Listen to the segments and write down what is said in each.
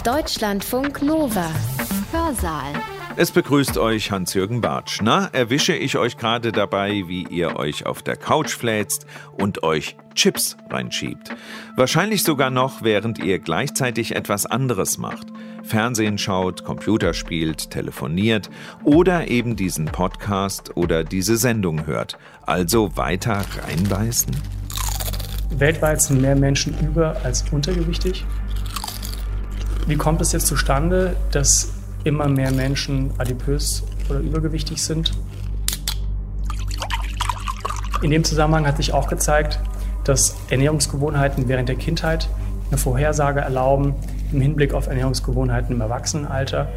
Deutschlandfunk Nova. Hörsaal. Es begrüßt euch Hans-Jürgen Bartsch. Na, erwische ich euch gerade dabei, wie ihr euch auf der Couch fläzt und euch Chips reinschiebt. Wahrscheinlich sogar noch, während ihr gleichzeitig etwas anderes macht. Fernsehen schaut, Computer spielt, telefoniert oder eben diesen Podcast oder diese Sendung hört. Also weiter reinbeißen? Weltweit sind mehr Menschen über- als untergewichtig. Wie kommt es jetzt zustande, dass immer mehr Menschen adipös oder übergewichtig sind? In dem Zusammenhang hat sich auch gezeigt, dass Ernährungsgewohnheiten während der Kindheit eine Vorhersage erlauben im Hinblick auf Ernährungsgewohnheiten im Erwachsenenalter.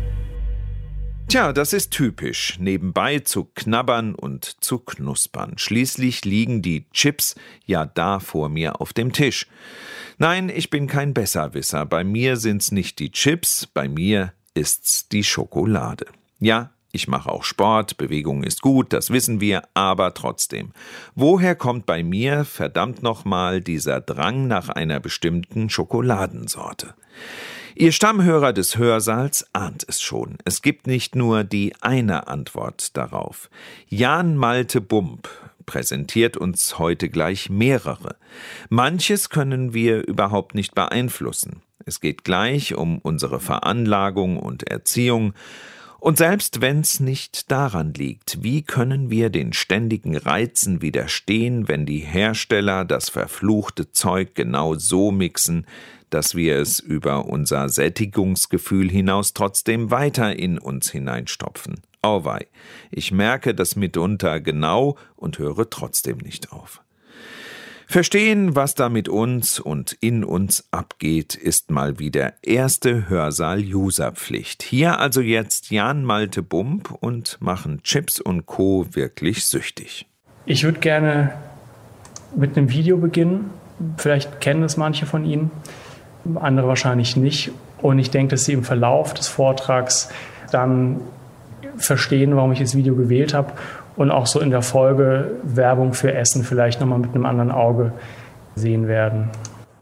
Tja, das ist typisch, nebenbei zu knabbern und zu knuspern. Schließlich liegen die Chips ja da vor mir auf dem Tisch. Nein, ich bin kein Besserwisser. Bei mir sind's nicht die Chips, bei mir ist's die Schokolade. Ja, ich mache auch Sport, Bewegung ist gut, das wissen wir, aber trotzdem. Woher kommt bei mir, verdammt nochmal, dieser Drang nach einer bestimmten Schokoladensorte? Ihr Stammhörer des Hörsaals ahnt es schon. Es gibt nicht nur die eine Antwort darauf. Jan Malte Bump präsentiert uns heute gleich mehrere. Manches können wir überhaupt nicht beeinflussen. Es geht gleich um unsere Veranlagung und Erziehung. Und selbst wenn's nicht daran liegt, wie können wir den ständigen Reizen widerstehen, wenn die Hersteller das verfluchte Zeug genau so mixen, dass wir es über unser Sättigungsgefühl hinaus trotzdem weiter in uns hineinstopfen. Auweih, ich merke das mitunter genau und höre trotzdem nicht auf. Verstehen, was da mit uns und in uns abgeht, ist mal wieder erste Hörsaal-User-Pflicht. Hier also jetzt Jan Malte Bump und machen Chips und Co. wirklich süchtig. Ich würde gerne mit einem Video beginnen. Vielleicht kennen das manche von Ihnen, andere wahrscheinlich nicht. Und ich denke, dass Sie im Verlauf des Vortrags dann verstehen, warum ich das Video gewählt habe und auch so in der Folge Werbung für Essen vielleicht nochmal mit einem anderen Auge sehen werden.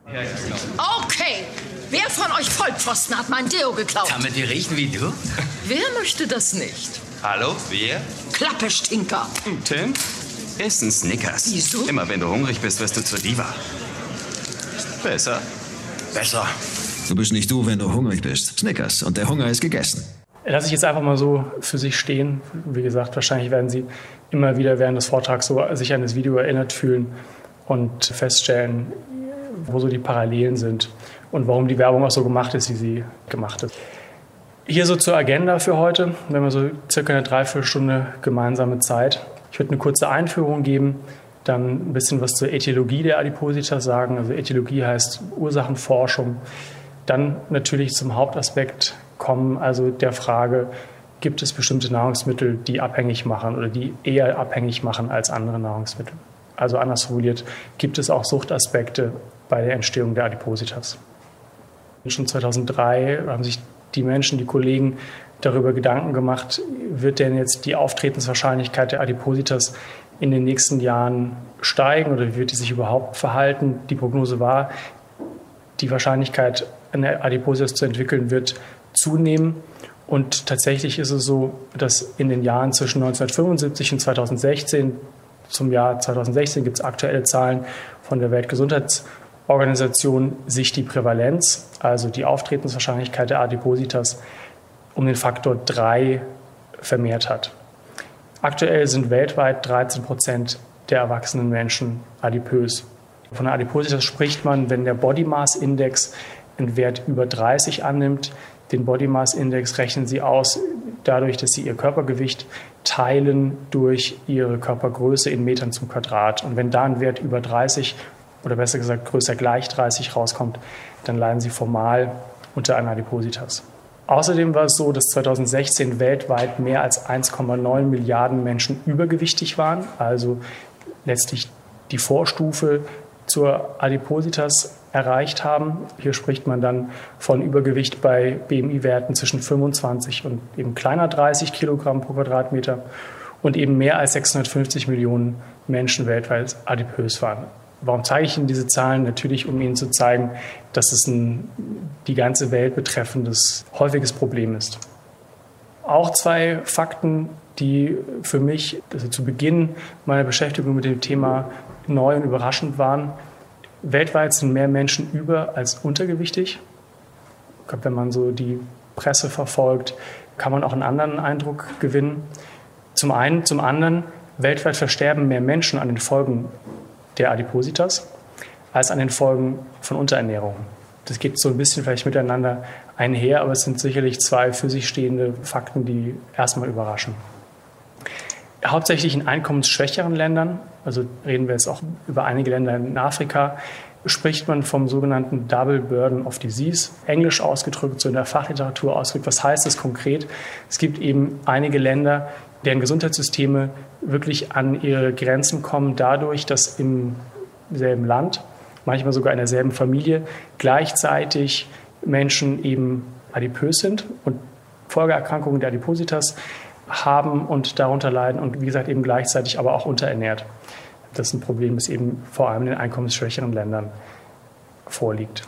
Okay, wer von euch Vollpfosten hat mein Deo geklaut? Damit die riechen wie du? Wer möchte das nicht? Hallo, wer? Klappe, Stinker. Tim? Iss ein Snickers. Wieso? Immer wenn du hungrig bist, wirst du zur Diva. Besser. Besser. Du bist nicht du, wenn du hungrig bist. Snickers. Und der Hunger ist gegessen. Lasse ich jetzt einfach mal so für sich stehen. Wie gesagt, wahrscheinlich werden Sie immer wieder während des Vortrags so sich an das Video erinnert fühlen und feststellen, wo so die Parallelen sind und warum die Werbung auch so gemacht ist, wie sie gemacht ist. Hier so zur Agenda für heute. Wir haben so circa eine Dreiviertelstunde gemeinsame Zeit. Ich würde eine kurze Einführung geben, dann ein bisschen was zur Ätiologie der Adipositas sagen. Also Ätiologie heißt Ursachenforschung. Dann natürlich zum Hauptaspekt kommen, also der Frage, gibt es bestimmte Nahrungsmittel, die abhängig machen oder die eher abhängig machen als andere Nahrungsmittel? Also anders formuliert, gibt es auch Suchtaspekte bei der Entstehung der Adipositas? Schon 2003 haben sich die Menschen, die Kollegen darüber Gedanken gemacht, wird denn jetzt die Auftretenswahrscheinlichkeit der Adipositas in den nächsten Jahren steigen oder wie wird die sich überhaupt verhalten? Die Prognose war, die Wahrscheinlichkeit, eine Adipositas zu entwickeln, wird zunehmen. Und tatsächlich ist es so, dass in den Jahren zwischen 1975 und 2016, zum Jahr 2016 gibt es aktuelle Zahlen von der Weltgesundheitsorganisation, sich die Prävalenz, also die Auftretenswahrscheinlichkeit der Adipositas, um den Faktor 3 vermehrt hat. Aktuell sind weltweit 13% der erwachsenen Menschen adipös. Von der Adipositas spricht man, wenn der Body Mass Index einen Wert über 30 annimmt. Den Body Mass Index rechnen sie aus dadurch, dass sie ihr Körpergewicht teilen durch ihre Körpergröße in Metern zum Quadrat. Und wenn da ein Wert über 30 oder besser gesagt größer gleich 30 rauskommt, dann leiden sie formal unter einer Adipositas. Außerdem war es so, dass 2016 weltweit mehr als 1,9 Milliarden Menschen übergewichtig waren, also letztlich die Vorstufe zur Adipositas erreicht haben. Hier spricht man dann von Übergewicht bei BMI-Werten zwischen 25 und eben kleiner 30 Kilogramm pro Quadratmeter und eben mehr als 650 Millionen Menschen weltweit adipös waren. Warum zeige ich Ihnen diese Zahlen? Natürlich, um Ihnen zu zeigen, dass es ein die ganze Welt betreffendes, häufiges Problem ist. Auch 2 Fakten, die für mich zu Beginn meiner Beschäftigung mit dem Thema neu und überraschend waren. Weltweit sind mehr Menschen über- als untergewichtig. Ich glaube, wenn man so die Presse verfolgt, kann man auch einen anderen Eindruck gewinnen. Zum einen, zum anderen, weltweit versterben mehr Menschen an den Folgen der Adipositas als an den Folgen von Unterernährung. Das geht so ein bisschen vielleicht miteinander einher, aber es sind sicherlich 2 für sich stehende Fakten, die erstmal überraschen. Hauptsächlich in einkommensschwächeren Ländern, also reden wir jetzt auch über einige Länder in Afrika, spricht man vom sogenannten Double Burden of Disease, englisch ausgedrückt, so in der Fachliteratur ausgedrückt. Was heißt das konkret? Es gibt eben einige Länder, deren Gesundheitssysteme wirklich an ihre Grenzen kommen, dadurch, dass im selben Land, manchmal sogar in derselben Familie, gleichzeitig Menschen eben adipös sind und Folgeerkrankungen der Adipositas haben und darunter leiden und wie gesagt eben gleichzeitig aber auch unterernährt. Das ist ein Problem, das eben vor allem in den einkommensschwächeren Ländern vorliegt.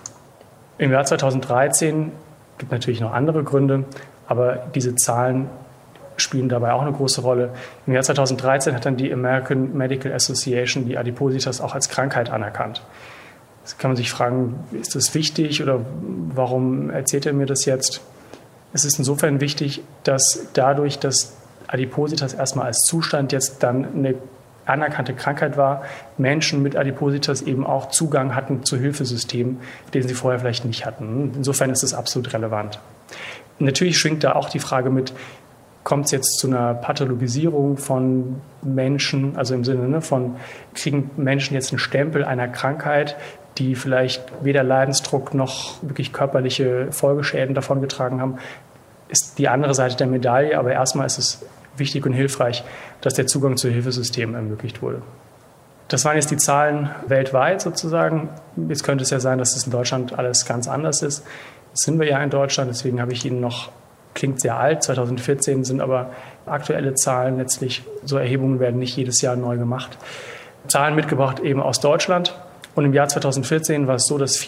Im Jahr 2013 gibt es natürlich noch andere Gründe, aber diese Zahlen spielen dabei auch eine große Rolle. Im Jahr 2013 hat dann die American Medical Association die Adipositas auch als Krankheit anerkannt. Jetzt kann man sich fragen, ist das wichtig oder warum erzählt er mir das jetzt? Es ist insofern wichtig, dass dadurch, dass Adipositas erstmal als Zustand jetzt dann eine anerkannte Krankheit war, Menschen mit Adipositas eben auch Zugang hatten zu Hilfesystemen, den sie vorher vielleicht nicht hatten. Insofern ist es absolut relevant. Natürlich schwingt da auch die Frage mit, kommt es jetzt zu einer Pathologisierung von Menschen, also im Sinne von, kriegen Menschen jetzt einen Stempel einer Krankheit, die vielleicht weder Leidensdruck noch wirklich körperliche Folgeschäden davongetragen haben, ist die andere Seite der Medaille. Aber erstmal ist es wichtig und hilfreich, dass der Zugang zu Hilfesystemen ermöglicht wurde. Das waren jetzt die Zahlen weltweit sozusagen. Jetzt könnte es ja sein, dass es in Deutschland alles ganz anders ist. Das sind wir ja in Deutschland, deswegen habe ich Ihnen noch, klingt sehr alt, 2014 sind aber aktuelle Zahlen letztlich, so Erhebungen werden nicht jedes Jahr neu gemacht. Zahlen mitgebracht eben aus Deutschland. Und im Jahr 2014 war es so, dass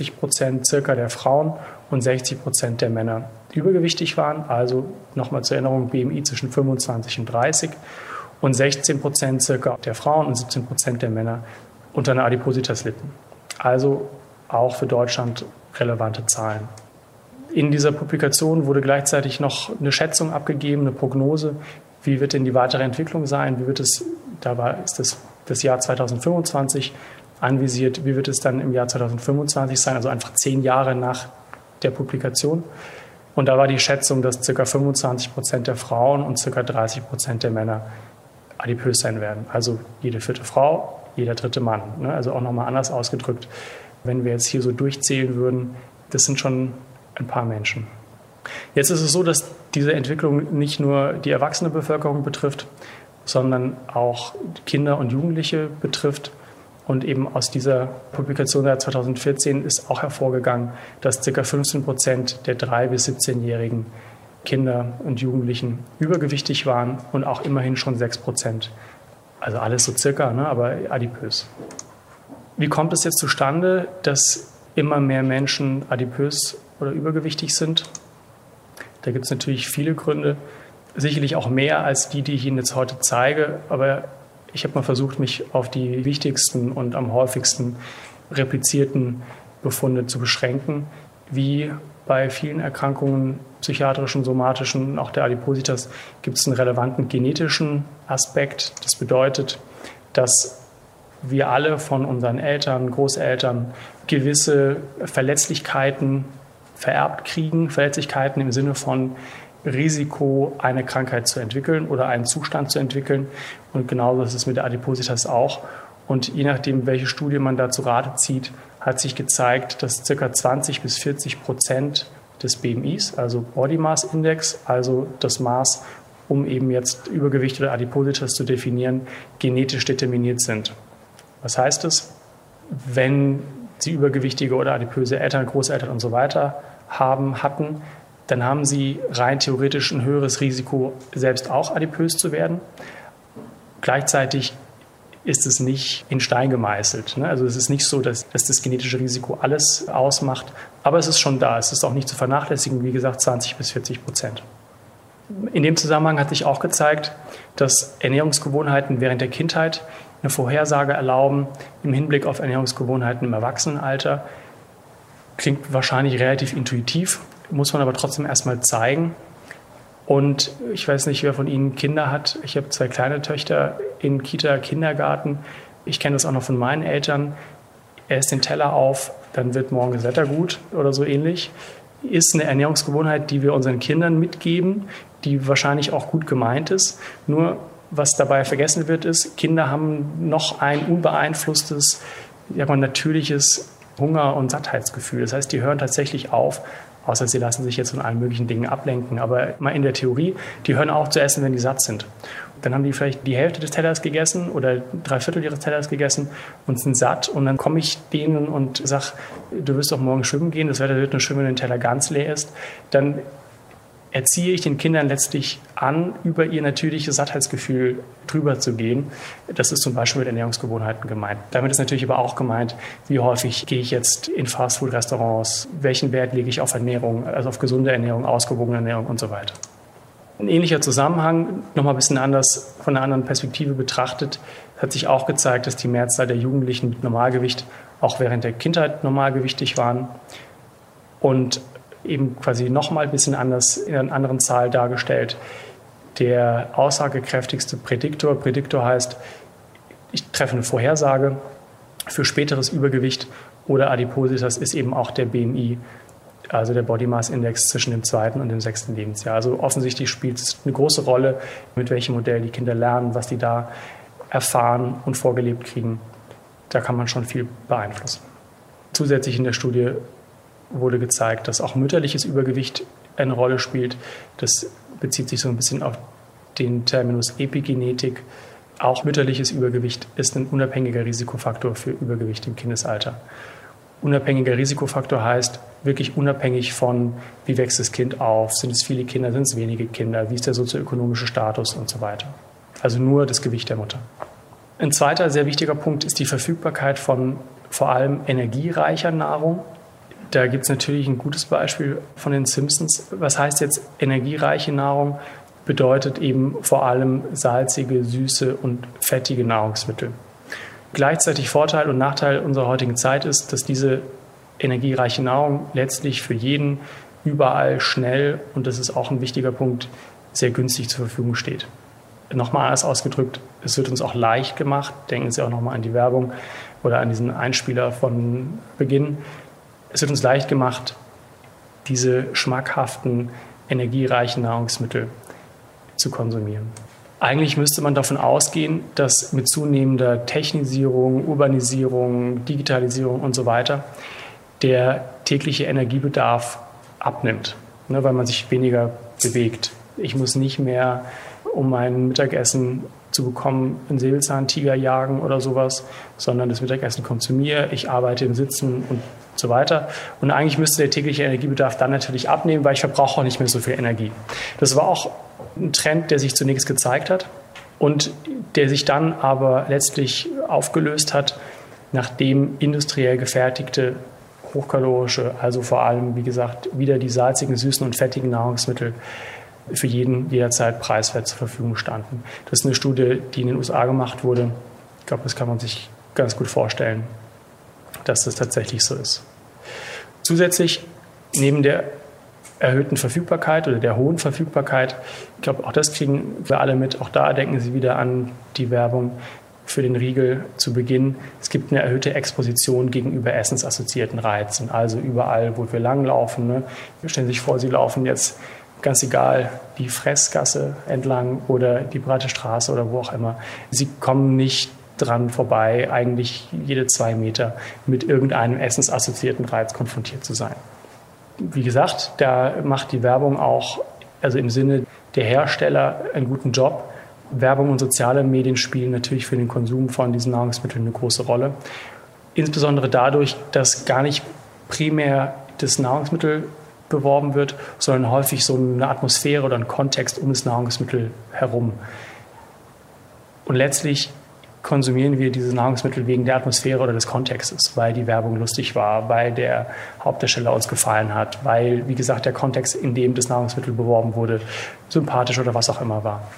44% circa der Frauen und 60% der Männer übergewichtig waren. Also nochmal zur Erinnerung, BMI zwischen 25 und 30. Und 16% circa der Frauen und 17% der Männer unter einer Adipositas litten. Also auch für Deutschland relevante Zahlen. In dieser Publikation wurde gleichzeitig noch eine Schätzung abgegeben, eine Prognose. Wie wird denn die weitere Entwicklung sein? Wie wird es, ist das Jahr 2025 anvisiert, wie wird es dann im Jahr 2025 sein, also einfach 10 Jahre nach der Publikation. Und da war die Schätzung, dass ca. 25% der Frauen und ca. 30% der Männer adipös sein werden. Also jede 4. Frau, jeder 3. Mann. Also auch nochmal anders ausgedrückt. Wenn wir jetzt hier so durchzählen würden, das sind schon ein paar Menschen. Jetzt ist es so, dass diese Entwicklung nicht nur die erwachsene Bevölkerung betrifft, sondern auch Kinder und Jugendliche betrifft. Und eben aus dieser Publikation der 2014 ist auch hervorgegangen, dass ca. 15% der 3- bis 17-jährigen Kinder und Jugendlichen übergewichtig waren und auch immerhin schon 6%. Also alles so circa, aber adipös. Wie kommt es jetzt zustande, dass immer mehr Menschen adipös oder übergewichtig sind? Da gibt es natürlich viele Gründe, sicherlich auch mehr als die ich Ihnen jetzt heute zeige, aber ich habe mal versucht, mich auf die wichtigsten und am häufigsten replizierten Befunde zu beschränken. Wie bei vielen Erkrankungen, psychiatrischen, somatischen, auch der Adipositas, gibt es einen relevanten genetischen Aspekt. Das bedeutet, dass wir alle von unseren Eltern, Großeltern gewisse Verletzlichkeiten vererbt kriegen. Verletzlichkeiten im Sinne von Risiko, eine Krankheit zu entwickeln oder einen Zustand zu entwickeln. Und genauso ist es mit der Adipositas auch. Und je nachdem, welche Studie man da zu Rate zieht, hat sich gezeigt, dass ca. 20% bis 40% des BMIs, also Body Mass Index, also das Maß, um eben jetzt Übergewicht oder Adipositas zu definieren, genetisch determiniert sind. Was heißt es? Wenn Sie übergewichtige oder adipöse Eltern, Großeltern und so weiter hatten, dann haben sie rein theoretisch ein höheres Risiko, selbst auch adipös zu werden. Gleichzeitig ist es nicht in Stein gemeißelt. Also es ist nicht so, dass das genetische Risiko alles ausmacht, aber es ist schon da. Es ist auch nicht zu vernachlässigen, wie gesagt, 20-40%. In dem Zusammenhang hat sich auch gezeigt, dass Ernährungsgewohnheiten während der Kindheit eine Vorhersage erlauben im Hinblick auf Ernährungsgewohnheiten im Erwachsenenalter. Klingt wahrscheinlich relativ intuitiv, muss man aber trotzdem erstmal zeigen. Und ich weiß nicht, wer von Ihnen Kinder hat. Ich habe 2 kleine Töchter in Kita, Kindergarten. Ich kenne das auch noch von meinen Eltern. Esst den Teller auf, dann wird morgen das Wetter gut oder so ähnlich. Ist eine Ernährungsgewohnheit, die wir unseren Kindern mitgeben, die wahrscheinlich auch gut gemeint ist. Nur was dabei vergessen wird, ist, Kinder haben noch ein unbeeinflusstes, natürliches Hunger- und Sattheitsgefühl. Das heißt, die hören tatsächlich auf, außer sie lassen sich jetzt von allen möglichen Dingen ablenken. Aber mal in der Theorie, die hören auf zu essen, wenn die satt sind. Dann haben die vielleicht die Hälfte des Tellers gegessen oder 3/4 ihres Tellers gegessen und sind satt. Und dann komme ich denen und sage, du wirst doch morgen schwimmen gehen, das Wetter wird nur schön, wenn der Teller ganz leer ist. Dann erziehe ich den Kindern letztlich an, über ihr natürliches Sattheitsgefühl drüber zu gehen. Das ist zum Beispiel mit Ernährungsgewohnheiten gemeint. Damit ist natürlich aber auch gemeint, wie häufig gehe ich jetzt in Fastfood-Restaurants, welchen Wert lege ich auf Ernährung, also auf gesunde Ernährung, ausgewogene Ernährung und so weiter. Ein ähnlicher Zusammenhang, nochmal ein bisschen anders, von einer anderen Perspektive betrachtet, hat sich auch gezeigt, dass die Mehrzahl der Jugendlichen mit Normalgewicht auch während der Kindheit normalgewichtig waren und eben quasi nochmal ein bisschen anders in einer anderen Zahl dargestellt. Der aussagekräftigste Prädiktor heißt, ich treffe eine Vorhersage für späteres Übergewicht oder Adipositas, ist eben auch der BMI, also der Body Mass Index zwischen dem 2. und dem 6. Lebensjahr. Also offensichtlich spielt es eine große Rolle, mit welchem Modell die Kinder lernen, was die da erfahren und vorgelebt kriegen. Da kann man schon viel beeinflussen. Zusätzlich in der Studie wurde gezeigt, dass auch mütterliches Übergewicht eine Rolle spielt. Das bezieht sich so ein bisschen auf den Terminus Epigenetik. Auch mütterliches Übergewicht ist ein unabhängiger Risikofaktor für Übergewicht im Kindesalter. Unabhängiger Risikofaktor heißt wirklich unabhängig von, wie wächst das Kind auf, sind es viele Kinder, sind es wenige Kinder, wie ist der sozioökonomische Status und so weiter. Also nur das Gewicht der Mutter. Ein zweiter sehr wichtiger Punkt ist die Verfügbarkeit von vor allem energiereicher Nahrung. Da gibt es natürlich ein gutes Beispiel von den Simpsons. Was heißt jetzt energiereiche Nahrung? Bedeutet eben vor allem salzige, süße und fettige Nahrungsmittel. Gleichzeitig Vorteil und Nachteil unserer heutigen Zeit ist, dass diese energiereiche Nahrung letztlich für jeden überall schnell, und das ist auch ein wichtiger Punkt, sehr günstig zur Verfügung steht. Nochmal anders ausgedrückt, es wird uns auch leicht gemacht. Denken Sie auch nochmal an die Werbung oder an diesen Einspieler von Beginn. Es wird uns leicht gemacht, diese schmackhaften, energiereichen Nahrungsmittel zu konsumieren. Eigentlich müsste man davon ausgehen, dass mit zunehmender Technisierung, Urbanisierung, Digitalisierung und so weiter der tägliche Energiebedarf abnimmt, weil man sich weniger bewegt. Ich muss nicht mehr, um mein Mittagessen zu bekommen, einen Säbelzahntiger jagen oder sowas, sondern das Mittagessen kommt zu mir, ich arbeite im Sitzen und so weiter. Und eigentlich müsste der tägliche Energiebedarf dann natürlich abnehmen, weil ich verbrauche auch nicht mehr so viel Energie. Das war auch ein Trend, der sich zunächst gezeigt hat und der sich dann aber letztlich aufgelöst hat, nachdem industriell gefertigte, hochkalorische, also vor allem, wie gesagt, wieder die salzigen, süßen und fettigen Nahrungsmittel für jeden jederzeit preiswert zur Verfügung standen. Das ist eine Studie, die in den USA gemacht wurde. Ich glaube, das kann man sich ganz gut vorstellen, dass das tatsächlich so ist. Zusätzlich, neben der erhöhten Verfügbarkeit oder der hohen Verfügbarkeit, ich glaube, auch das kriegen wir alle mit, auch da denken Sie wieder an die Werbung für den Riegel zu Beginn. Es gibt eine erhöhte Exposition gegenüber essensassoziierten Reizen, also überall, wo wir langlaufen. Ne? Stellen Sie sich vor, Sie laufen jetzt ganz egal, die Fressgasse entlang oder die breite Straße oder wo auch immer. Sie kommen nicht dran vorbei, eigentlich jede 2 Meter mit irgendeinem essensassoziierten Reiz konfrontiert zu sein. Wie gesagt, da macht die Werbung auch, also im Sinne der Hersteller, einen guten Job. Werbung und soziale Medien spielen natürlich für den Konsum von diesen Nahrungsmitteln eine große Rolle. Insbesondere dadurch, dass gar nicht primär das Nahrungsmittel beworben wird, sondern häufig so eine Atmosphäre oder ein Kontext um das Nahrungsmittel herum. Und letztlich konsumieren wir diese Nahrungsmittel wegen der Atmosphäre oder des Kontextes, weil die Werbung lustig war, weil der Hauptdarsteller uns gefallen hat, weil, wie gesagt, der Kontext, in dem das Nahrungsmittel beworben wurde, sympathisch oder was auch immer war.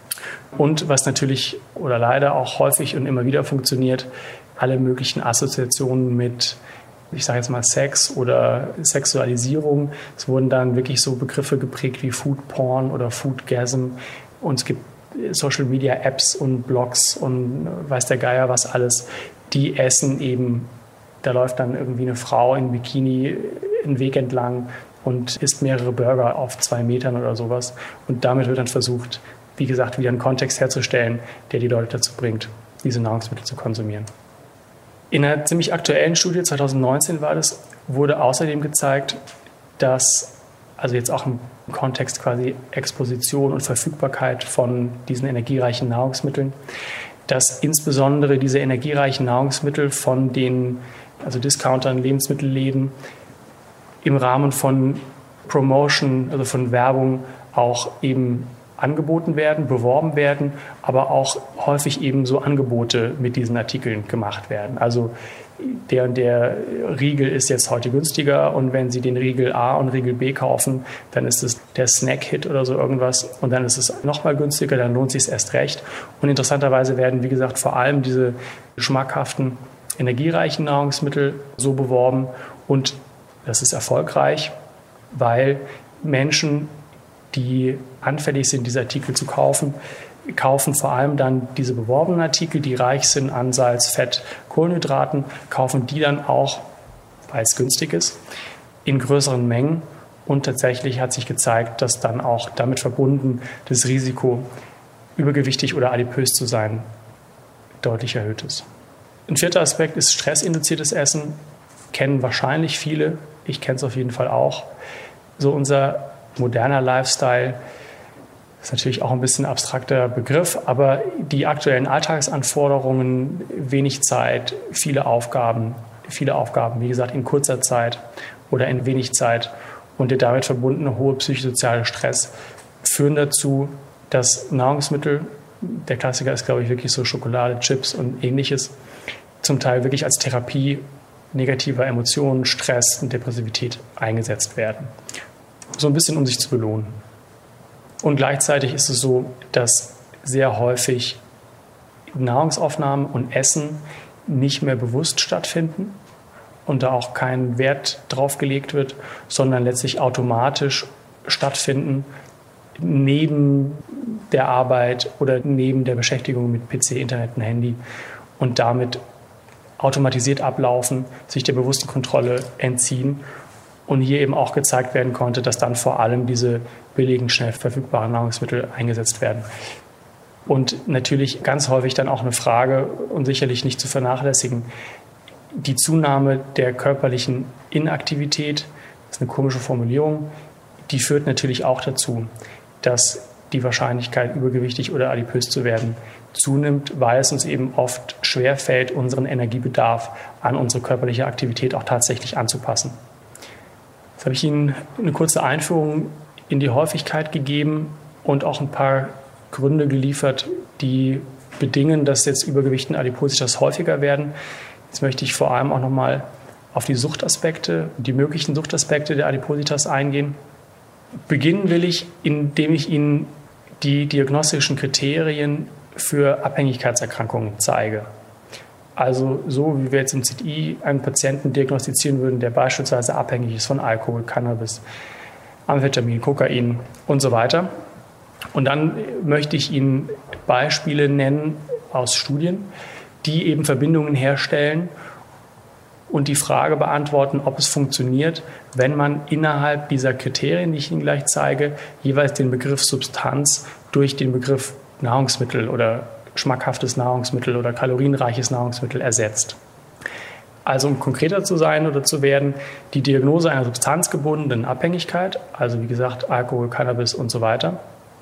Und was natürlich oder leider auch häufig und immer wieder funktioniert, alle möglichen Assoziationen mit, ich sage jetzt mal, Sex oder Sexualisierung. Es wurden dann wirklich so Begriffe geprägt wie Food Porn oder Foodgasm. Und es gibt Social-Media-Apps und Blogs und weiß der Geier was alles, die essen eben, da läuft dann irgendwie eine Frau in Bikini einen Weg entlang und isst mehrere Burger auf 2 Metern oder sowas. Und damit wird dann versucht, wie gesagt, wieder einen Kontext herzustellen, der die Leute dazu bringt, diese Nahrungsmittel zu konsumieren. In einer ziemlich aktuellen Studie, 2019 war das, wurde außerdem gezeigt, dass, also jetzt auch im Kontext quasi Exposition und Verfügbarkeit von diesen energiereichen Nahrungsmitteln, dass insbesondere diese energiereichen Nahrungsmittel von den, also Discountern, Lebensmittelläden, im Rahmen von Promotion, also von Werbung auch eben angeboten werden, beworben werden, aber auch häufig eben so Angebote mit diesen Artikeln gemacht werden. Also der und der Riegel ist jetzt heute günstiger und wenn Sie den Riegel A und Riegel B kaufen, dann ist es der Snack-Hit oder so irgendwas und dann ist es nochmal günstiger, dann lohnt es sich erst recht. Und interessanterweise werden, wie gesagt, vor allem diese schmackhaften, energiereichen Nahrungsmittel so beworben und das ist erfolgreich, weil Menschen, die anfällig sind, diese Artikel zu kaufen vor allem dann diese beworbenen Artikel, die reich sind an Salz, Fett, Kohlenhydraten, kaufen die dann auch, weil es günstig ist, in größeren Mengen. Und tatsächlich hat sich gezeigt, dass dann auch damit verbunden das Risiko, übergewichtig oder adipös zu sein, deutlich erhöht ist. Ein vierter Aspekt ist stressinduziertes Essen. Kennen wahrscheinlich viele. Ich kenne es auf jeden Fall auch. So unser moderner Lifestyle ist natürlich auch ein bisschen ein abstrakter Begriff, aber die aktuellen Alltagsanforderungen, wenig Zeit, viele Aufgaben, wie gesagt, in kurzer Zeit oder in wenig Zeit und der damit verbundene hohe psychosoziale Stress führen dazu, dass Nahrungsmittel, der Klassiker ist, glaube ich, wirklich so Schokolade, Chips und Ähnliches, zum Teil wirklich als Therapie negativer Emotionen, Stress und Depressivität eingesetzt werden. So ein bisschen, um sich zu belohnen. Und gleichzeitig ist es so, dass sehr häufig Nahrungsaufnahmen und Essen nicht mehr bewusst stattfinden und da auch kein Wert drauf gelegt wird, sondern letztlich automatisch stattfinden neben der Arbeit oder neben der Beschäftigung mit PC, Internet und Handy und damit automatisiert ablaufen, sich der bewussten Kontrolle entziehen. Und hier eben auch gezeigt werden konnte, dass dann vor allem diese billigen, schnell verfügbaren Nahrungsmittel eingesetzt werden. Und natürlich ganz häufig dann auch eine Frage und sicherlich nicht zu vernachlässigen, die Zunahme der körperlichen Inaktivität, das ist eine komische Formulierung, die führt natürlich auch dazu, dass die Wahrscheinlichkeit, übergewichtig oder adipös zu werden, zunimmt, weil es uns eben oft schwerfällt, unseren Energiebedarf an unsere körperliche Aktivität auch tatsächlich anzupassen. Jetzt habe ich Ihnen eine kurze Einführung in die Häufigkeit gegeben und auch ein paar Gründe geliefert, die bedingen, dass jetzt Übergewicht und Adipositas häufiger werden. Jetzt möchte ich vor allem auch nochmal auf die Suchtaspekte, die möglichen Suchtaspekte der Adipositas eingehen. Beginnen will ich, indem ich Ihnen die diagnostischen Kriterien für Abhängigkeitserkrankungen zeige. Also so, wie wir jetzt im CTI einen Patienten diagnostizieren würden, der beispielsweise abhängig ist von Alkohol, Cannabis, Amphetamin, Kokain und so weiter. Und dann möchte ich Ihnen Beispiele nennen aus Studien, die eben Verbindungen herstellen und die Frage beantworten, ob es funktioniert, wenn man innerhalb dieser Kriterien, die ich Ihnen gleich zeige, jeweils den Begriff Substanz durch den Begriff Nahrungsmittel oder schmackhaftes Nahrungsmittel oder kalorienreiches Nahrungsmittel ersetzt. Also um konkreter zu sein oder zu werden, die Diagnose einer substanzgebundenen Abhängigkeit, also wie gesagt Alkohol, Cannabis und so weiter,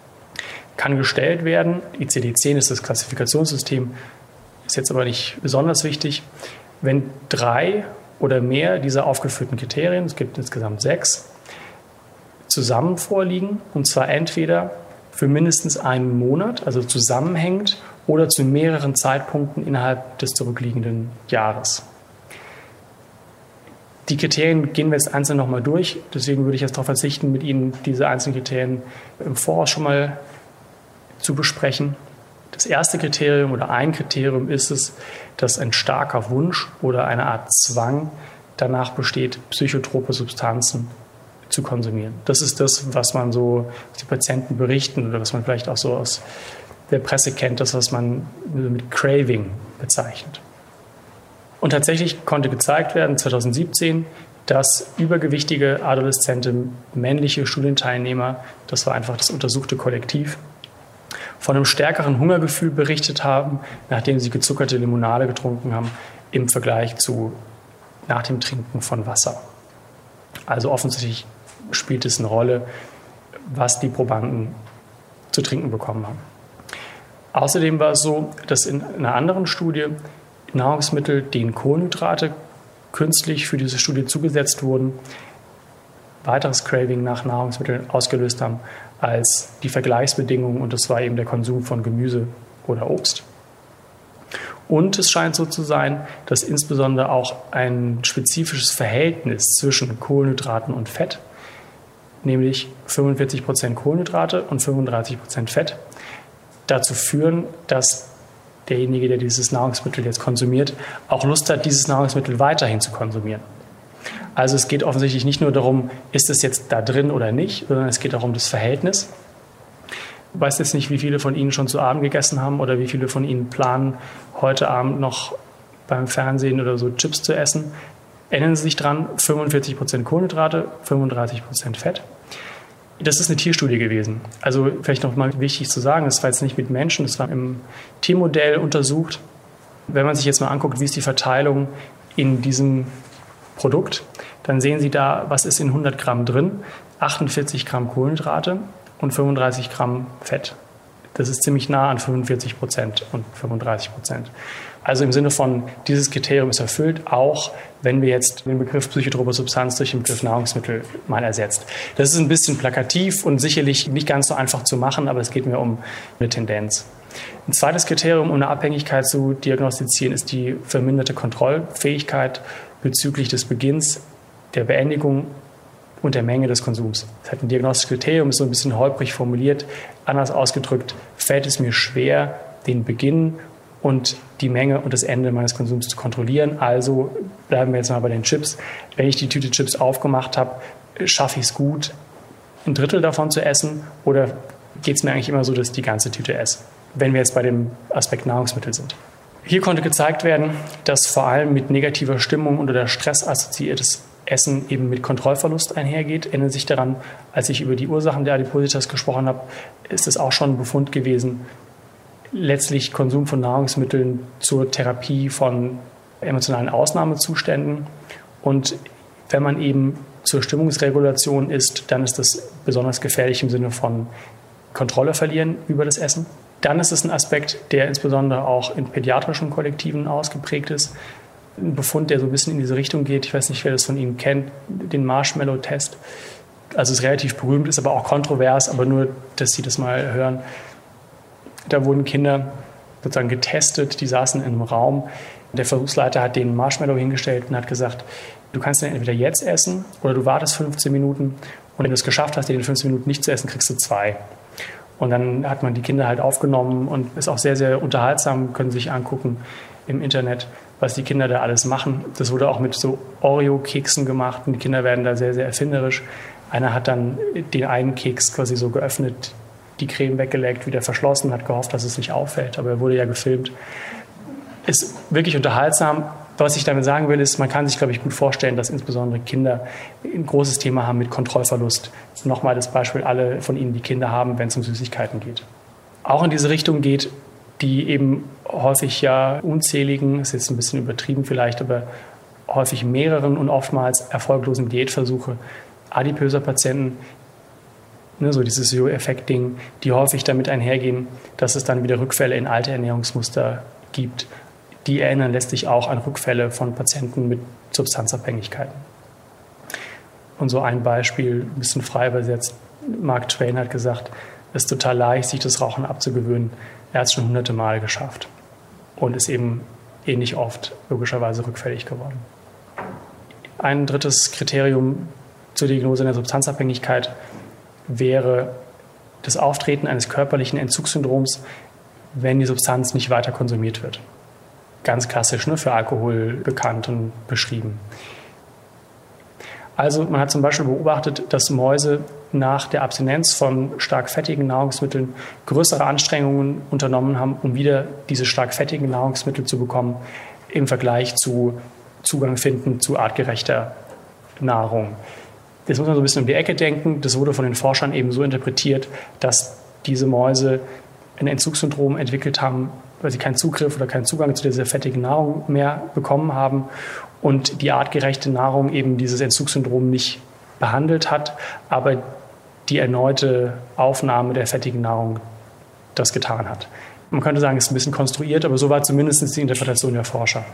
kann gestellt werden. ICD-10 ist das Klassifikationssystem, ist jetzt aber nicht besonders wichtig, wenn 3 oder mehr dieser aufgeführten Kriterien, es gibt insgesamt 6, zusammen vorliegen und zwar entweder für mindestens einen Monat, also zusammenhängend oder zu mehreren Zeitpunkten innerhalb des zurückliegenden Jahres. Die Kriterien gehen wir jetzt einzeln nochmal durch. Deswegen würde ich jetzt darauf verzichten, mit Ihnen diese einzelnen Kriterien im Voraus schon mal zu besprechen. Das erste Kriterium oder ein Kriterium ist es, dass ein starker Wunsch oder eine Art Zwang danach besteht, psychotrope Substanzen zu konsumieren. Das ist das, was man so die Patienten berichten oder was man vielleicht auch so aus der Presse kennt, das, was man mit Craving bezeichnet. Und tatsächlich konnte gezeigt werden, 2017, dass übergewichtige adoleszente männliche Studienteilnehmer, das war einfach das untersuchte Kollektiv, von einem stärkeren Hungergefühl berichtet haben, nachdem sie gezuckerte Limonade getrunken haben, im Vergleich zu nach dem Trinken von Wasser. Also offensichtlich spielt es eine Rolle, was die Probanden zu trinken bekommen haben. Außerdem war es so, dass in einer anderen Studie Nahrungsmittel, denen Kohlenhydrate künstlich für diese Studie zugesetzt wurden, weiteres Craving nach Nahrungsmitteln ausgelöst haben als die Vergleichsbedingungen, und das war eben der Konsum von Gemüse oder Obst. Und es scheint so zu sein, dass insbesondere auch ein spezifisches Verhältnis zwischen Kohlenhydraten und Fett, nämlich 45% Kohlenhydrate und 35% Fett, dazu führen, dass derjenige, der dieses Nahrungsmittel jetzt konsumiert, auch Lust hat, dieses Nahrungsmittel weiterhin zu konsumieren. Also es geht offensichtlich nicht nur darum, ist es jetzt da drin oder nicht, sondern es geht auch um das Verhältnis. Ich weiß jetzt nicht, wie viele von Ihnen schon zu Abend gegessen haben oder wie viele von Ihnen planen, heute Abend noch beim Fernsehen oder so Chips zu essen. Erinnern Sie sich dran, 45% Kohlenhydrate, 35% Fett. Das ist eine Tierstudie gewesen. Also vielleicht noch mal wichtig zu sagen, das war jetzt nicht mit Menschen, das war im Tiermodell untersucht. Wenn man sich jetzt mal anguckt, wie ist die Verteilung in diesem Produkt, dann sehen Sie da, was ist in 100 Gramm drin. 48 Gramm Kohlenhydrate und 35 Gramm Fett. Das ist ziemlich nah an 45% und 35%. Also im Sinne von, dieses Kriterium ist erfüllt, auch wenn wir jetzt den Begriff psychotrope Substanz durch den Begriff Nahrungsmittel mal ersetzt. Das ist ein bisschen plakativ und sicherlich nicht ganz so einfach zu machen, aber es geht mir um eine Tendenz. Ein zweites Kriterium, um eine Abhängigkeit zu diagnostizieren, ist die verminderte Kontrollfähigkeit bezüglich des Beginns, der Beendigung und der Menge des Konsums. Das heißt, ein diagnostisches Kriterium ist so ein bisschen holprig formuliert. Anders ausgedrückt, fällt es mir schwer, den Beginn und die Menge und das Ende meines Konsums zu kontrollieren. Also bleiben wir jetzt mal bei den Chips. Wenn ich die Tüte Chips aufgemacht habe, schaffe ich es gut, ein Drittel davon zu essen, oder geht es mir eigentlich immer so, dass ich die ganze Tüte esse, wenn wir jetzt bei dem Aspekt Nahrungsmittel sind. Hier konnte gezeigt werden, dass vor allem mit negativer Stimmung und oder Stress assoziiertes Essen eben mit Kontrollverlust einhergeht. Erinnern Sie sich daran, als ich über die Ursachen der Adipositas gesprochen habe, ist es auch schon ein Befund gewesen, letztlich Konsum von Nahrungsmitteln zur Therapie von emotionalen Ausnahmezuständen. Und wenn man eben zur Stimmungsregulation isst, dann ist das besonders gefährlich im Sinne von Kontrolle verlieren über das Essen. Dann ist es ein Aspekt, der insbesondere auch in pädiatrischen Kollektiven ausgeprägt ist. Ein Befund, der so ein bisschen in diese Richtung geht. Ich weiß nicht, wer das von Ihnen kennt, den Marshmallow-Test. Also es ist relativ berühmt, ist aber auch kontrovers, aber nur, dass Sie das mal hören. Da wurden Kinder sozusagen getestet, die saßen in einem Raum. Der Versuchsleiter hat denen Marshmallow hingestellt und hat gesagt, du kannst den entweder jetzt essen oder du wartest 15 Minuten und wenn du es geschafft hast, den in 15 Minuten nicht zu essen, kriegst du 2. Und dann hat man die Kinder halt aufgenommen und ist auch sehr, sehr unterhaltsam, können Sie sich angucken im Internet, was die Kinder da alles machen. Das wurde auch mit so Oreo-Keksen gemacht und die Kinder werden da sehr, sehr erfinderisch. Einer hat dann den einen Keks quasi so geöffnet, die Creme weggelegt, wieder verschlossen, hat gehofft, dass es nicht auffällt, aber er wurde ja gefilmt. Ist wirklich unterhaltsam. Was ich damit sagen will, ist, man kann sich, glaube ich, gut vorstellen, dass insbesondere Kinder ein großes Thema haben mit Kontrollverlust. Nochmal das Beispiel, alle von Ihnen, die Kinder haben, wenn es um Süßigkeiten geht. Auch in diese Richtung geht, die eben häufig ja unzähligen, ist jetzt ein bisschen übertrieben vielleicht, aber häufig mehreren und oftmals erfolglosen Diätversuche adipöser Patienten, so dieses Jojo-Effekt-Ding, die häufig damit einhergehen, dass es dann wieder Rückfälle in alte Ernährungsmuster gibt. Die erinnern letztlich auch an Rückfälle von Patienten mit Substanzabhängigkeiten. Und so ein Beispiel, ein bisschen frei übersetzt, Mark Twain hat gesagt, es ist total leicht, sich das Rauchen abzugewöhnen. Er hat es schon hunderte Male geschafft und ist eben ähnlich oft logischerweise rückfällig geworden. Ein drittes Kriterium zur Diagnose einer Substanzabhängigkeit wäre das Auftreten eines körperlichen Entzugssyndroms, wenn die Substanz nicht weiter konsumiert wird. Ganz klassisch, ne, für Alkohol bekannt und beschrieben. Also man hat zum Beispiel beobachtet, dass Mäuse nach der Abstinenz von stark fettigen Nahrungsmitteln größere Anstrengungen unternommen haben, um wieder diese stark fettigen Nahrungsmittel zu bekommen, im Vergleich zu Zugang finden zu artgerechter Nahrung. Jetzt muss man so ein bisschen um die Ecke denken. Das wurde von den Forschern eben so interpretiert, dass diese Mäuse ein Entzugssyndrom entwickelt haben, weil sie keinen Zugriff oder keinen Zugang zu dieser fettigen Nahrung mehr bekommen haben und die artgerechte Nahrung eben dieses Entzugssyndrom nicht behandelt hat, aber die erneute Aufnahme der fettigen Nahrung das getan hat. Man könnte sagen, es ist ein bisschen konstruiert, aber so war zumindest die Interpretation der Forscher.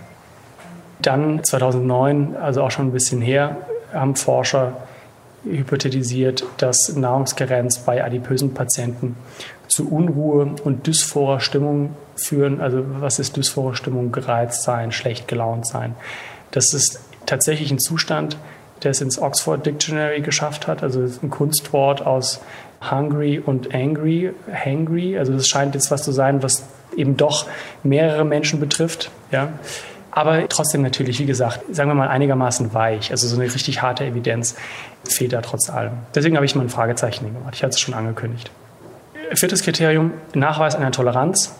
Dann 2009, also auch schon ein bisschen her, haben Forscher hypothetisiert, dass Nahrungskarenz bei adipösen Patienten zu Unruhe und dysphorer Stimmung führen. Also was ist dysphore Stimmung? Gereizt sein, schlecht gelaunt sein. Das ist tatsächlich ein Zustand, der es ins Oxford Dictionary geschafft hat. Also ein Kunstwort aus hungry und angry, hangry. Also das scheint jetzt was zu sein, was eben doch mehrere Menschen betrifft. Ja. Aber trotzdem natürlich, wie gesagt, sagen wir mal einigermaßen weich. Also so eine richtig harte Evidenz fehlt da trotz allem. Deswegen habe ich mal ein Fragezeichen gemacht. Ich hatte es schon angekündigt. Viertes Kriterium, Nachweis einer Toleranz.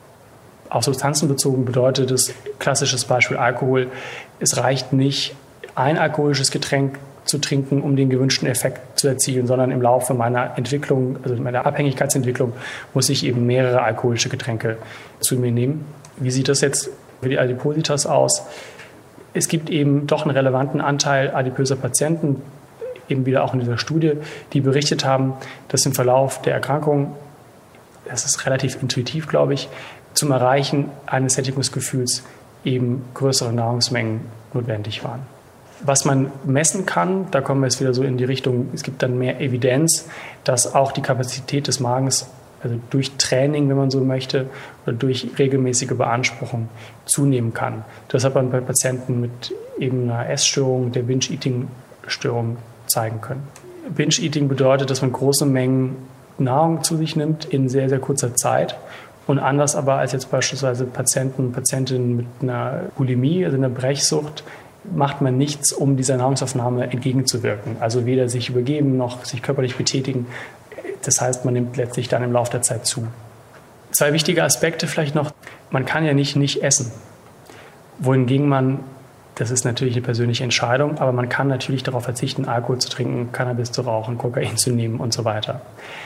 Auf Substanzen bezogen bedeutet es, klassisches Beispiel Alkohol, es reicht nicht, ein alkoholisches Getränk zu trinken, um den gewünschten Effekt zu erzielen, sondern im Laufe meiner Entwicklung, also meiner Abhängigkeitsentwicklung, muss ich eben mehrere alkoholische Getränke zu mir nehmen. Wie sieht das jetzt für die Adipositas aus? Es gibt eben doch einen relevanten Anteil adipöser Patienten, eben wieder auch in dieser Studie, die berichtet haben, dass im Verlauf der Erkrankung, das ist relativ intuitiv, glaube ich, zum Erreichen eines Sättigungsgefühls eben größere Nahrungsmengen notwendig waren. Was man messen kann, da kommen wir jetzt wieder so in die Richtung, es gibt dann mehr Evidenz, dass auch die Kapazität des Magens, also durch Training, wenn man so möchte, oder durch regelmäßige Beanspruchung zunehmen kann. Das hat man bei Patienten mit eben einer Essstörung, der Binge-Eating-Störung zeigen können. Binge-Eating bedeutet, dass man große Mengen Nahrung zu sich nimmt in sehr, sehr kurzer Zeit. Und anders aber als jetzt beispielsweise Patientinnen mit einer Bulimie, also einer Brechsucht, macht man nichts, um dieser Nahrungsaufnahme entgegenzuwirken. Also weder sich übergeben noch sich körperlich betätigen. Das heißt, man nimmt letztlich dann im Laufe der Zeit zu. Zwei wichtige Aspekte vielleicht noch. Man kann ja nicht essen. Wohingegen man, das ist natürlich eine persönliche Entscheidung, aber man kann natürlich darauf verzichten, Alkohol zu trinken, Cannabis zu rauchen, Kokain zu nehmen und so weiter.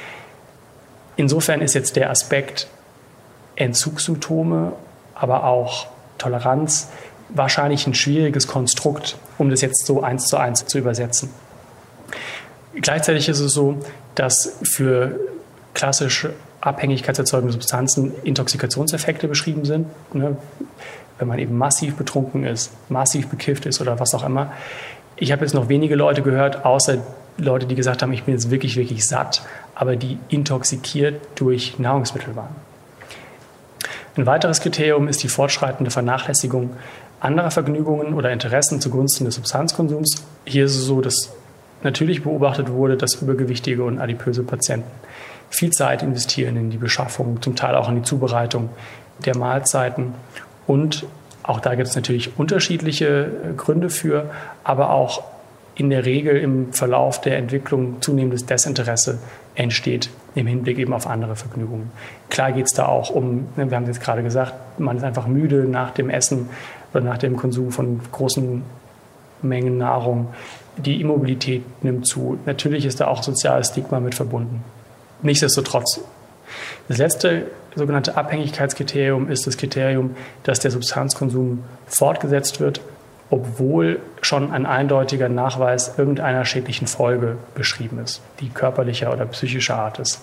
Insofern ist jetzt der Aspekt Entzugssymptome, aber auch Toleranz wahrscheinlich ein schwieriges Konstrukt, um das jetzt so 1:1 zu übersetzen. Gleichzeitig ist es so, dass für klassische abhängigkeitserzeugende Substanzen Intoxikationseffekte beschrieben sind. Ne? Wenn man eben massiv betrunken ist, massiv bekifft ist oder was auch immer. Ich habe jetzt noch wenige Leute gehört, außer Leute, die gesagt haben, ich bin jetzt wirklich, wirklich satt, aber die intoxikiert durch Nahrungsmittel waren. Ein weiteres Kriterium ist die fortschreitende Vernachlässigung anderer Vergnügungen oder Interessen zugunsten des Substanzkonsums. Hier ist es so, dass natürlich beobachtet wurde, dass übergewichtige und adipöse Patienten viel Zeit investieren in die Beschaffung, zum Teil auch in die Zubereitung der Mahlzeiten. Und auch da gibt es natürlich unterschiedliche Gründe für, aber auch in der Regel im Verlauf der Entwicklung zunehmendes Desinteresse entsteht im Hinblick eben auf andere Vergnügungen. Klar geht es da auch um, wir haben es jetzt gerade gesagt, man ist einfach müde nach dem Essen oder nach dem Konsum von großen Mengen Nahrung. Die Immobilität nimmt zu. Natürlich ist da auch soziales Stigma mit verbunden. Nichtsdestotrotz. Das letzte sogenannte Abhängigkeitskriterium ist das Kriterium, dass der Substanzkonsum fortgesetzt wird, obwohl schon ein eindeutiger Nachweis irgendeiner schädlichen Folge beschrieben ist, die körperlicher oder psychischer Art ist.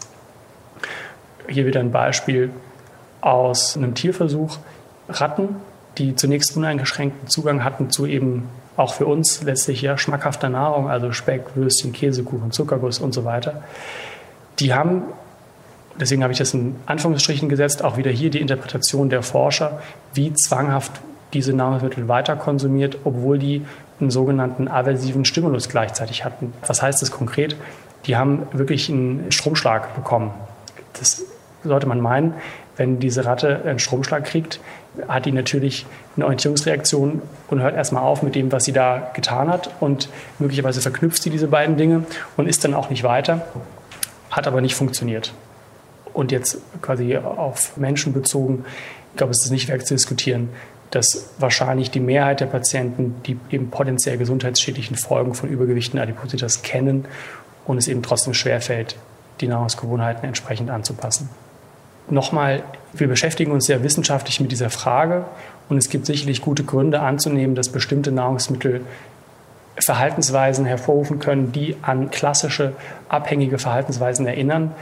Hier wieder ein Beispiel aus einem Tierversuch. Ratten, die zunächst uneingeschränkten Zugang hatten zu eben auch für uns letztlich ja schmackhafter Nahrung, also Speck, Würstchen, Käsekuchen, Zuckerguss und so weiter, die haben Deswegen habe ich das in Anführungsstrichen gesetzt, auch wieder hier die Interpretation der Forscher, wie zwanghaft diese Nahrungsmittel weiter konsumiert, obwohl die einen sogenannten aversiven Stimulus gleichzeitig hatten. Was heißt das konkret? Die haben wirklich einen Stromschlag bekommen. Das sollte man meinen, wenn diese Ratte einen Stromschlag kriegt, hat die natürlich eine Orientierungsreaktion und hört erstmal auf mit dem, was sie da getan hat. Und möglicherweise verknüpft sie diese beiden Dinge und ist dann auch nicht weiter, hat aber nicht funktioniert. Und jetzt quasi auf Menschen bezogen, ich glaube, es ist nicht wert zu diskutieren, dass wahrscheinlich die Mehrheit der Patienten die eben potenziell gesundheitsschädlichen Folgen von Übergewicht und Adipositas kennen und es eben trotzdem schwerfällt, die Nahrungsgewohnheiten entsprechend anzupassen. Nochmal, wir beschäftigen uns sehr wissenschaftlich mit dieser Frage und es gibt sicherlich gute Gründe anzunehmen, dass bestimmte Nahrungsmittel Verhaltensweisen hervorrufen können, die an klassische abhängige Verhaltensweisen erinnern.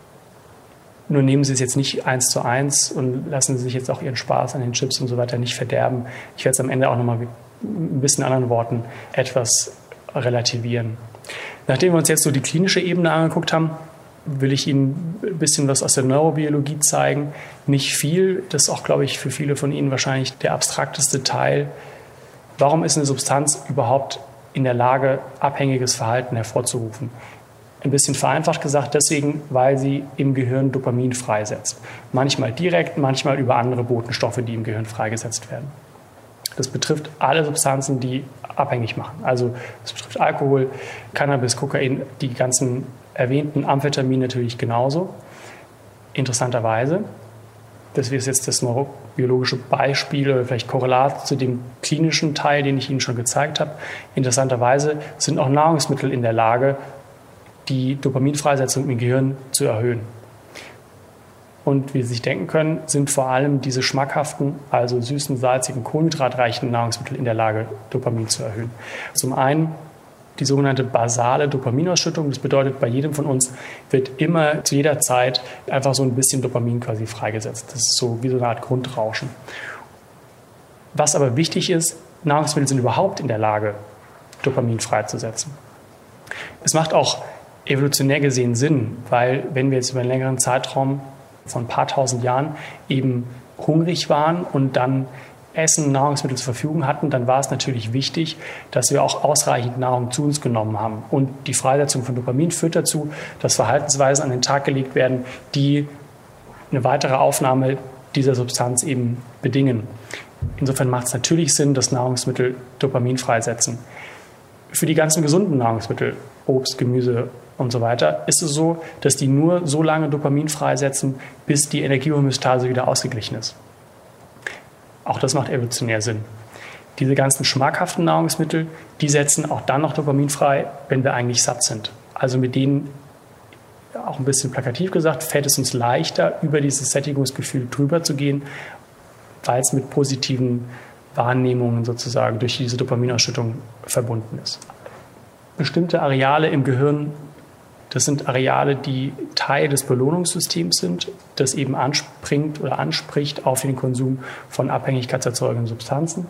Nur nehmen Sie es jetzt nicht 1:1 und lassen Sie sich jetzt auch Ihren Spaß an den Chips und so weiter nicht verderben. Ich werde es am Ende auch nochmal mit ein bisschen anderen Worten etwas relativieren. Nachdem wir uns jetzt so die klinische Ebene angeguckt haben, will ich Ihnen ein bisschen was aus der Neurobiologie zeigen. Nicht viel, das ist auch, glaube ich, für viele von Ihnen wahrscheinlich der abstrakteste Teil. Warum ist eine Substanz überhaupt in der Lage, abhängiges Verhalten hervorzurufen? Ein bisschen vereinfacht gesagt deswegen, weil sie im Gehirn Dopamin freisetzt. Manchmal direkt, manchmal über andere Botenstoffe, die im Gehirn freigesetzt werden. Das betrifft alle Substanzen, die abhängig machen. Also das betrifft Alkohol, Cannabis, Kokain, die ganzen erwähnten Amphetamine natürlich genauso. Interessanterweise, das ist jetzt das neurobiologische Beispiel oder vielleicht Korrelat zu dem klinischen Teil, den ich Ihnen schon gezeigt habe. Interessanterweise sind auch Nahrungsmittel in der Lage, die Dopaminfreisetzung im Gehirn zu erhöhen. Und wie Sie sich denken können, sind vor allem diese schmackhaften, also süßen, salzigen, kohlenhydratreichen Nahrungsmittel in der Lage, Dopamin zu erhöhen. Zum einen die sogenannte basale Dopaminausschüttung. Das bedeutet, bei jedem von uns wird immer zu jeder Zeit einfach so ein bisschen Dopamin quasi freigesetzt. Das ist so wie so eine Art Grundrauschen. Was aber wichtig ist, Nahrungsmittel sind überhaupt in der Lage, Dopamin freizusetzen. Es macht auch evolutionär gesehen Sinn, weil wenn wir jetzt über einen längeren Zeitraum von ein paar tausend Jahren eben hungrig waren und dann Essen, Nahrungsmittel zur Verfügung hatten, dann war es natürlich wichtig, dass wir auch ausreichend Nahrung zu uns genommen haben. Und die Freisetzung von Dopamin führt dazu, dass Verhaltensweisen an den Tag gelegt werden, die eine weitere Aufnahme dieser Substanz eben bedingen. Insofern macht es natürlich Sinn, dass Nahrungsmittel Dopamin freisetzen. Für die ganzen gesunden Nahrungsmittel, Obst, Gemüse und so weiter, ist es so, dass die nur so lange Dopamin freisetzen, bis die Energiehomöostase wieder ausgeglichen ist. Auch das macht evolutionär Sinn. Diese ganzen schmackhaften Nahrungsmittel, die setzen auch dann noch Dopamin frei, wenn wir eigentlich satt sind. Also mit denen, auch ein bisschen plakativ gesagt, fällt es uns leichter, über dieses Sättigungsgefühl drüber zu gehen, weil es mit positiven Wahrnehmungen sozusagen durch diese Dopaminausschüttung verbunden ist. Bestimmte Areale im Gehirn, das sind Areale, die Teil des Belohnungssystems sind, das eben anspringt oder anspricht auf den Konsum von abhängigkeitserzeugenden Substanzen.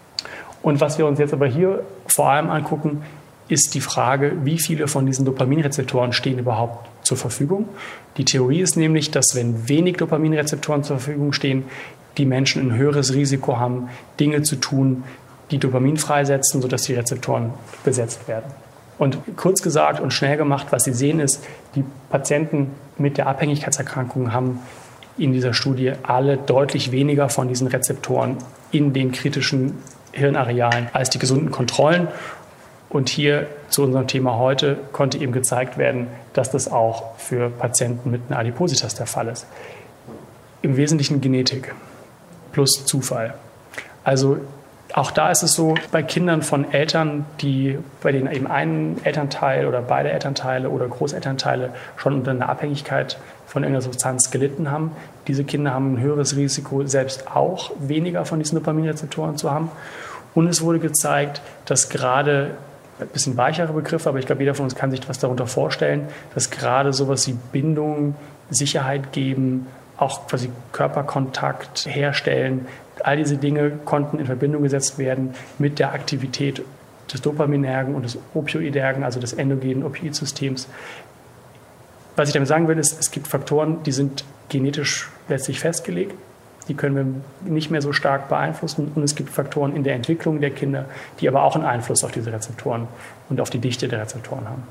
Und was wir uns jetzt aber hier vor allem angucken, ist die Frage, wie viele von diesen Dopaminrezeptoren stehen überhaupt zur Verfügung. Die Theorie ist nämlich, dass wenn wenig Dopaminrezeptoren zur Verfügung stehen, die Menschen ein höheres Risiko haben, Dinge zu tun, die Dopamin freisetzen, sodass die Rezeptoren besetzt werden. Und kurz gesagt und schnell gemacht, was Sie sehen ist, die Patienten mit der Abhängigkeitserkrankung haben in dieser Studie alle deutlich weniger von diesen Rezeptoren in den kritischen Hirnarealen als die gesunden Kontrollen. Und hier zu unserem Thema heute konnte eben gezeigt werden, dass das auch für Patienten mit einer Adipositas der Fall ist. Im Wesentlichen Genetik plus Zufall. Also auch da ist es so, bei Kindern von Eltern, bei denen eben ein Elternteil oder beide Elternteile oder Großelternteile schon unter einer Abhängigkeit von irgendeiner Substanz gelitten haben, diese Kinder haben ein höheres Risiko, selbst auch weniger von diesen Dopaminrezeptoren zu haben. Und es wurde gezeigt, dass gerade, ein bisschen weichere Begriffe, aber ich glaube, jeder von uns kann sich was darunter vorstellen, dass gerade sowas wie Bindung, Sicherheit geben, auch quasi Körperkontakt herstellen, all diese Dinge konnten in Verbindung gesetzt werden mit der Aktivität des Dopaminergen und des Opioidergen, also des endogenen Opioidsystems, Was ich damit sagen will, ist, es gibt Faktoren, die sind genetisch letztlich festgelegt. Die können wir nicht mehr so stark beeinflussen. Und es gibt Faktoren in der Entwicklung der Kinder, die aber auch einen Einfluss auf diese Rezeptoren und auf die Dichte der Rezeptoren haben.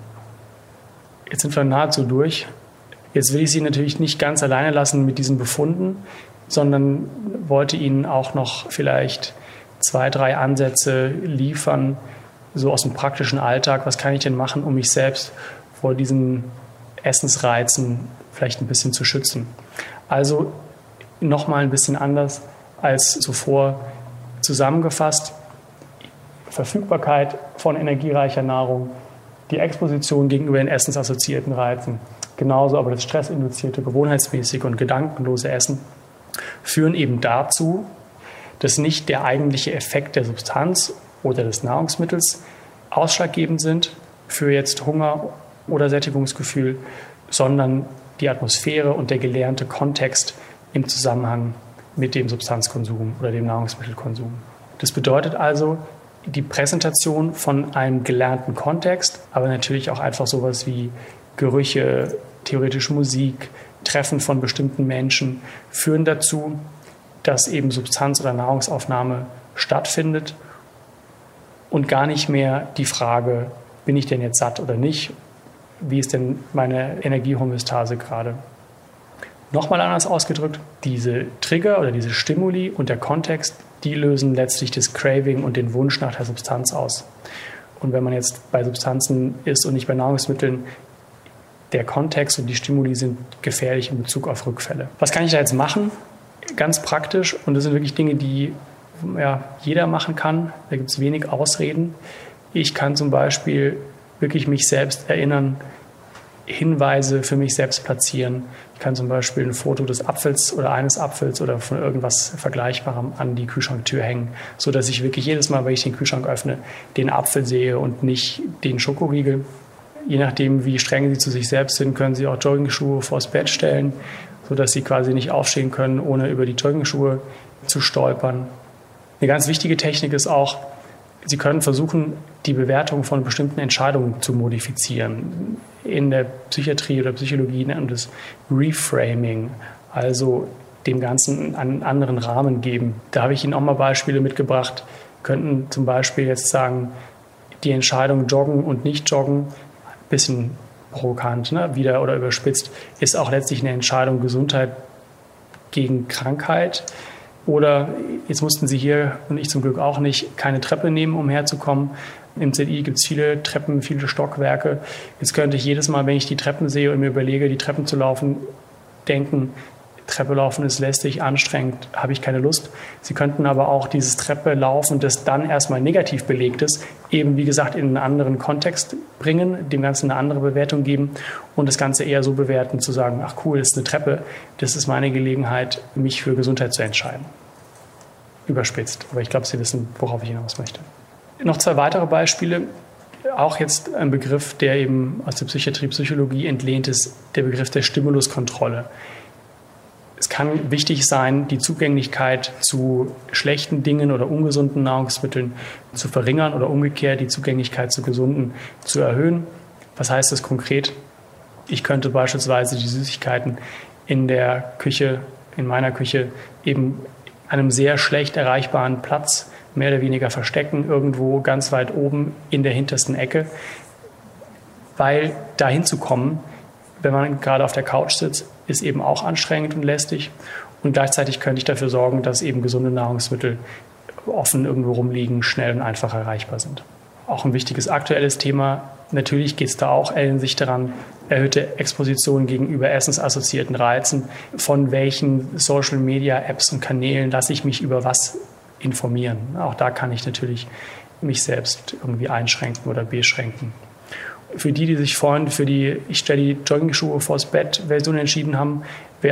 Jetzt sind wir nahezu durch. Jetzt will ich Sie natürlich nicht ganz alleine lassen mit diesen Befunden, sondern wollte Ihnen auch noch vielleicht 2, 3 Ansätze liefern, so aus dem praktischen Alltag. Was kann ich denn machen, um mich selbst vor diesen Essensreizen vielleicht ein bisschen zu schützen? Also nochmal ein bisschen anders als zuvor zusammengefasst. Verfügbarkeit von energiereicher Nahrung, die Exposition gegenüber den essensassoziierten Reizen, genauso aber das stressinduzierte, gewohnheitsmäßige und gedankenlose Essen führen eben dazu, dass nicht der eigentliche Effekt der Substanz oder des Nahrungsmittels ausschlaggebend sind für jetzt Hunger oder Sättigungsgefühl, sondern die Atmosphäre und der gelernte Kontext im Zusammenhang mit dem Substanzkonsum oder dem Nahrungsmittelkonsum. Das bedeutet also die Präsentation von einem gelernten Kontext, aber natürlich auch einfach sowas wie Gerüche, theoretisch Musik, Treffen von bestimmten Menschen führen dazu, dass eben Substanz- oder Nahrungsaufnahme stattfindet und gar nicht mehr die Frage, bin ich denn jetzt satt oder nicht? Wie ist denn meine Energiehomöostase gerade? Nochmal anders ausgedrückt, diese Trigger oder diese Stimuli und der Kontext, die lösen letztlich das Craving und den Wunsch nach der Substanz aus. Und wenn man jetzt bei Substanzen ist und nicht bei Nahrungsmitteln, der Kontext und die Stimuli sind gefährlich in Bezug auf Rückfälle. Was kann ich da jetzt machen? Ganz praktisch, und das sind wirklich Dinge, die jeder machen kann. Da gibt es wenig Ausreden. Ich kann zum Beispiel wirklich mich selbst erinnern, Hinweise für mich selbst platzieren. Ich kann zum Beispiel ein Foto des Apfels oder eines Apfels oder von irgendwas Vergleichbarem an die Kühlschranktür hängen, sodass ich wirklich jedes Mal, wenn ich den Kühlschrank öffne, den Apfel sehe und nicht den Schokoriegel. Je nachdem, wie streng Sie zu sich selbst sind, können Sie auch Joggingschuhe vors Bett stellen, sodass Sie quasi nicht aufstehen können, ohne über die Joggingschuhe zu stolpern. Eine ganz wichtige Technik ist auch, Sie können versuchen, die Bewertung von bestimmten Entscheidungen zu modifizieren. In der Psychiatrie oder Psychologie nennt man das Reframing, also dem Ganzen einen anderen Rahmen geben. Da habe ich Ihnen auch mal Beispiele mitgebracht. Könnten zum Beispiel jetzt sagen, die Entscheidung joggen und nicht joggen, bisschen provokant, ne? Wieder oder überspitzt, ist auch letztlich eine Entscheidung Gesundheit gegen Krankheit. Oder jetzt mussten Sie hier, und ich zum Glück auch nicht, keine Treppe nehmen, um herzukommen. Im ZI gibt es viele Treppen, viele Stockwerke. Jetzt könnte ich jedes Mal, wenn ich die Treppen sehe und mir überlege, die Treppen zu laufen, denken, Treppe laufen ist lästig, anstrengend, habe ich keine Lust. Sie könnten aber auch dieses Treppe laufen, das dann erstmal negativ belegt ist, eben wie gesagt in einen anderen Kontext bringen, dem Ganzen eine andere Bewertung geben und das Ganze eher so bewerten, zu sagen, ach cool, das ist eine Treppe, das ist meine Gelegenheit, mich für Gesundheit zu entscheiden. Überspitzt, aber ich glaube, Sie wissen, worauf ich hinaus möchte. Noch 2 weitere Beispiele, auch jetzt ein Begriff, der eben aus der Psychiatrie, Psychologie entlehnt ist, der Begriff der Stimuluskontrolle. Es kann wichtig sein, die Zugänglichkeit zu schlechten Dingen oder ungesunden Nahrungsmitteln zu verringern oder umgekehrt die Zugänglichkeit zu gesunden zu erhöhen. Was heißt das konkret? Ich könnte beispielsweise die Süßigkeiten in der Küche, in meiner Küche, eben an einem sehr schlecht erreichbaren Platz mehr oder weniger verstecken, irgendwo ganz weit oben in der hintersten Ecke, weil dahin zu kommen, wenn man gerade auf der Couch sitzt, ist eben auch anstrengend und lästig. Und gleichzeitig könnte ich dafür sorgen, dass eben gesunde Nahrungsmittel offen irgendwo rumliegen, schnell und einfach erreichbar sind. Auch ein wichtiges aktuelles Thema. Natürlich geht es da auch sich daran, erhöhte Exposition gegenüber essensassoziierten Reizen. Von welchen Social-Media-Apps und Kanälen lasse ich mich über was informieren? Auch da kann ich natürlich mich selbst irgendwie einschränken oder beschränken. Für die sich vorhin für die ich stelle die Joggingschuhe vors Bett Version entschieden haben,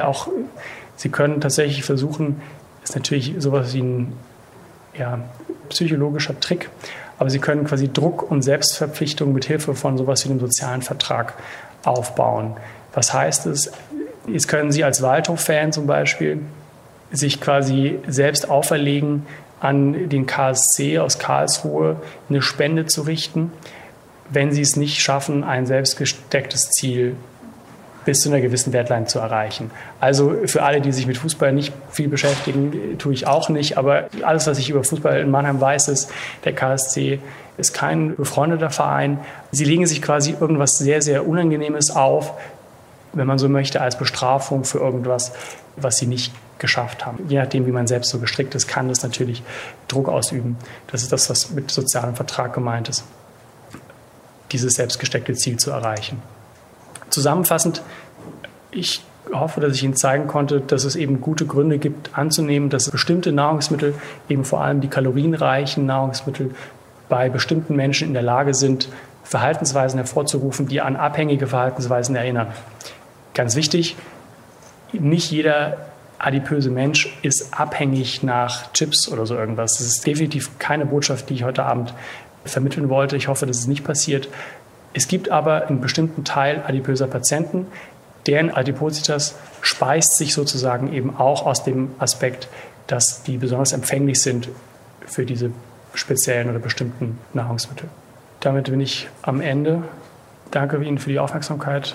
Sie können tatsächlich versuchen, ist natürlich sowas wie ein psychologischer Trick, aber Sie können quasi Druck und Selbstverpflichtung mit Hilfe von sowas wie einem sozialen Vertrag aufbauen. Was heißt es? Jetzt können Sie als Waldhof-Fan zum Beispiel sich quasi selbst auferlegen, an den KSC aus Karlsruhe eine Spende zu richten, wenn Sie es nicht schaffen, ein selbstgestecktes Ziel bis zu einer gewissen Deadline zu erreichen. Also für alle, die sich mit Fußball nicht viel beschäftigen, tue ich auch nicht. Aber alles, was ich über Fußball in Mannheim weiß, ist, der KSC ist kein befreundeter Verein. Sie legen sich quasi irgendwas sehr, sehr Unangenehmes auf, wenn man so möchte, als Bestrafung für irgendwas, was sie nicht geschafft haben. Je nachdem, wie man selbst so gestrickt ist, kann das natürlich Druck ausüben. Das ist das, was mit sozialem Vertrag gemeint ist, dieses selbstgesteckte Ziel zu erreichen. Zusammenfassend, ich hoffe, dass ich Ihnen zeigen konnte, dass es eben gute Gründe gibt, anzunehmen, dass bestimmte Nahrungsmittel, eben vor allem die kalorienreichen Nahrungsmittel, bei bestimmten Menschen in der Lage sind, Verhaltensweisen hervorzurufen, die an abhängige Verhaltensweisen erinnern. Ganz wichtig, nicht jeder adipöse Mensch ist abhängig nach Chips oder so irgendwas. Das ist definitiv keine Botschaft, die ich heute Abend vermitteln wollte. Ich hoffe, dass es nicht passiert. Es gibt aber einen bestimmten Teil adipöser Patienten, deren Adipositas speist sich sozusagen eben auch aus dem Aspekt, dass die besonders empfänglich sind für diese speziellen oder bestimmten Nahrungsmittel. Damit bin ich am Ende. Danke Ihnen für die Aufmerksamkeit.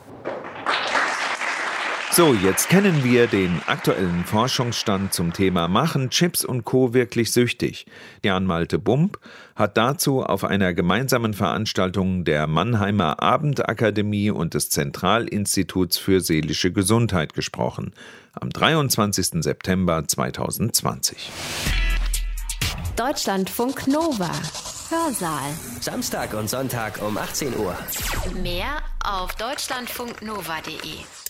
So, jetzt kennen wir den aktuellen Forschungsstand zum Thema Machen Chips und Co. wirklich süchtig? Jan Malte Bump hat dazu auf einer gemeinsamen Veranstaltung der Mannheimer Abendakademie und des Zentralinstituts für seelische Gesundheit gesprochen. Am 23. September 2020. Deutschlandfunk Nova. Hörsaal. Samstag und Sonntag um 18 Uhr. Mehr auf deutschlandfunknova.de.